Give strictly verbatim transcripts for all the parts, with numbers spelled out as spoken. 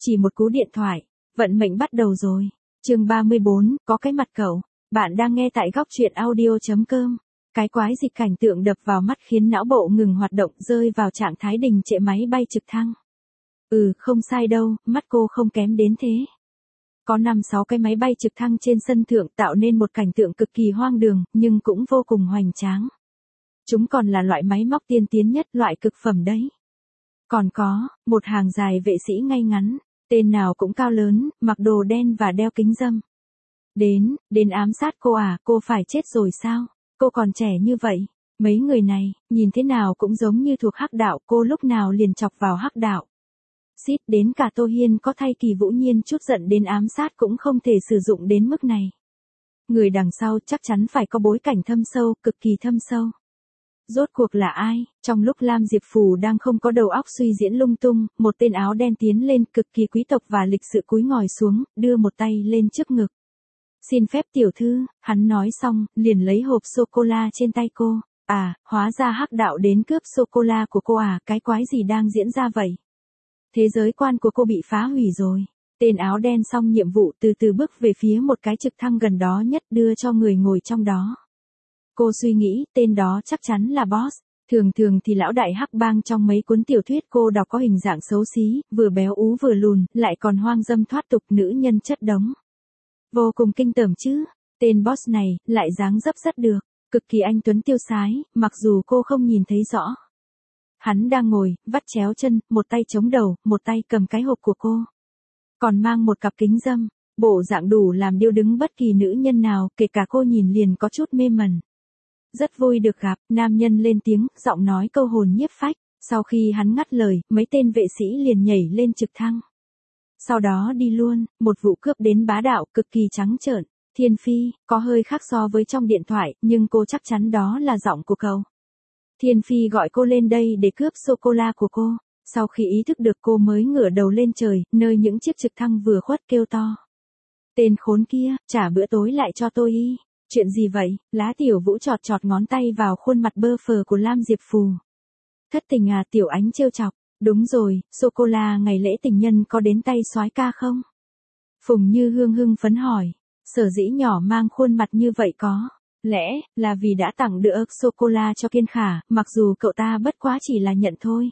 Chỉ một cú điện thoại, vận mệnh bắt đầu rồi. Chương ba mươi bốn, có cái mặt cậu. Bạn đang nghe tại góc truyện audio chấm com. Cái quái dịch cảnh tượng đập vào mắt khiến não bộ ngừng hoạt động, rơi vào trạng thái đình trệ máy bay trực thăng. Ừ, không sai đâu, mắt cô không kém đến thế. Có năm sáu cái máy bay trực thăng trên sân thượng tạo nên một cảnh tượng cực kỳ hoang đường, nhưng cũng vô cùng hoành tráng. Chúng còn là loại máy móc tiên tiến nhất, loại cực phẩm đấy. Còn có, một hàng dài vệ sĩ ngay ngắn, tên nào cũng cao lớn, mặc đồ đen và đeo kính râm. Đến, đến ám sát cô à, cô phải chết rồi sao? Cô còn trẻ như vậy. Mấy người này, nhìn thế nào cũng giống như thuộc hắc đạo, cô lúc nào liền chọc vào hắc đạo. Xít, đến cả Tô Hiên có thay Kỳ Vũ Nhiên chút giận đến ám sát cũng không thể sử dụng đến mức này. Người đằng sau chắc chắn phải có bối cảnh thâm sâu, cực kỳ thâm sâu. Rốt cuộc là ai? Trong lúc Lam Diệp Phù đang không có đầu óc suy diễn lung tung, một tên áo đen tiến lên, cực kỳ quý tộc và lịch sự cúi ngồi xuống, đưa một tay lên trước ngực. Xin phép tiểu thư, hắn nói xong, liền lấy hộp sô-cô-la trên tay cô. À, hóa ra hắc đạo đến cướp sô-cô-la của cô à, cái quái gì đang diễn ra vậy? Thế giới quan của cô bị phá hủy rồi. Tên áo đen xong nhiệm vụ từ từ bước về phía một cái trực thăng gần đó nhất, đưa cho người ngồi trong đó. Cô suy nghĩ, tên đó chắc chắn là boss. Thường thường thì lão đại hắc bang trong mấy cuốn tiểu thuyết cô đọc có hình dạng xấu xí, vừa béo ú vừa lùn, lại còn hoang dâm thoát tục, nữ nhân chất đống. Vô cùng kinh tởm chứ. Tên boss này, lại dáng dấp rất được, cực kỳ anh tuấn tiêu sái, mặc dù cô không nhìn thấy rõ. Hắn đang ngồi, vắt chéo chân, một tay chống đầu, một tay cầm cái hộp của cô. Còn mang một cặp kính râm, bộ dạng đủ làm điêu đứng bất kỳ nữ nhân nào, kể cả cô nhìn liền có chút mê mẩn. Rất vui được gặp, nam nhân lên tiếng, giọng nói câu hồn nhiếp phách. Sau khi hắn ngắt lời, mấy tên vệ sĩ liền nhảy lên trực thăng. Sau đó đi luôn, một vụ cướp đến bá đạo, cực kỳ trắng trợn. Thiên Phi, có hơi khác so với trong điện thoại, nhưng cô chắc chắn đó là giọng của cậu. Thiên Phi gọi cô lên đây để cướp sô-cô-la của cô. Sau khi ý thức được cô mới ngửa đầu lên trời, nơi những chiếc trực thăng vừa khuất kêu to. Tên khốn kia, trả bữa tối lại cho tôi y. Chuyện gì vậy? Lá Tiểu Vũ chọt chọt ngón tay vào khuôn mặt bơ phờ của Lam Diệp Phù. Thất tình à, Tiểu Ánh trêu chọc. Đúng rồi, sô-cô-la ngày lễ tình nhân có đến tay soái ca không? Phùng Như Hương hưng phấn hỏi. Sở dĩ nhỏ mang khuôn mặt như vậy có lẽ là vì đã tặng được sô-cô-la cho Kiên Khả, mặc dù cậu ta bất quá chỉ là nhận thôi.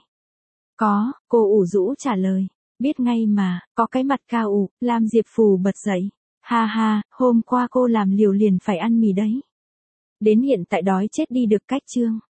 Có, cô ủ rũ trả lời. Biết ngay mà, có cái mặt cao ủ, Lam Diệp Phù bật dậy. Ha ha, hôm qua cô làm liều liền phải ăn mì đấy. Đến hiện tại đói chết đi được cách chương.